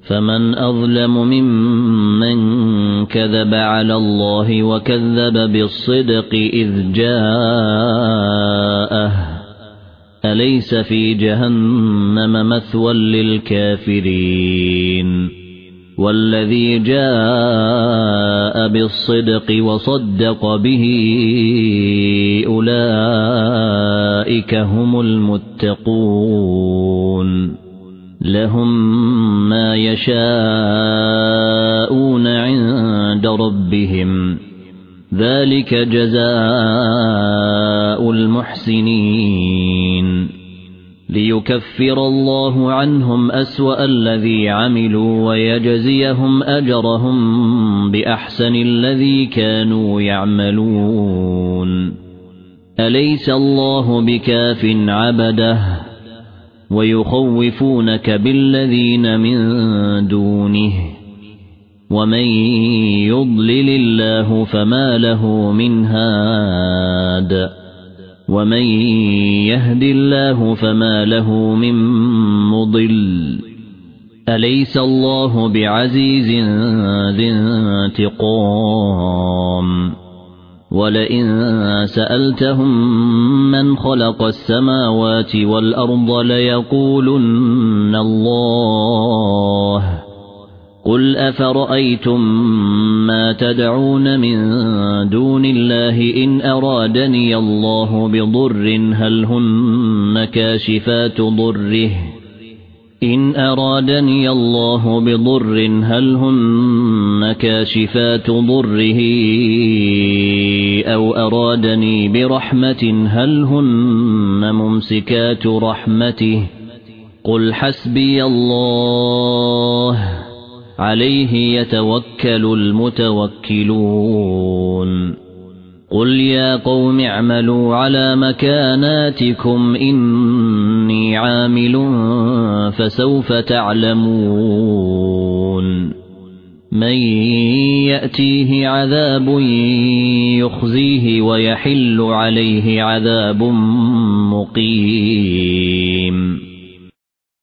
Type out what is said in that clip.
فمن أظلم ممن كذب على الله وكذب بالصدق إذ جاءه أليس في جهنم مثوى للكافرين والذي جاء بالصدق وصدق به أولئك هم المتقون لهم ما يشاءون عند ربهم ذلك جزاء المحسنين ليكفر الله عنهم أسوأ الذي عملوا ويجزيهم أجرهم بأحسن الذي كانوا يعملون أليس الله بكاف عبده ويخوفونك بالذين من دونه ومن يضلل الله فما له من هاد ومن يهد الله فما له من مضل أليس الله بعزيز ذي انتقام ولئن سألتهم من خلق السماوات والأرض ليقولن الله قل أفرأيتم ما تدعون من دون الله إن أرادني الله بضر هل هن كاشفات ضره إن أرادني الله بضر هل هن كاشفات ضره أو أرادني برحمة هل هن ممسكات رحمته قل حسبي الله عليه يتوكل المتوكلون قل يا قوم اعملوا على مكاناتكم إني عامل فسوف تعلمون من يأتيه عذاب يخزيه ويحل عليه عذاب مقيم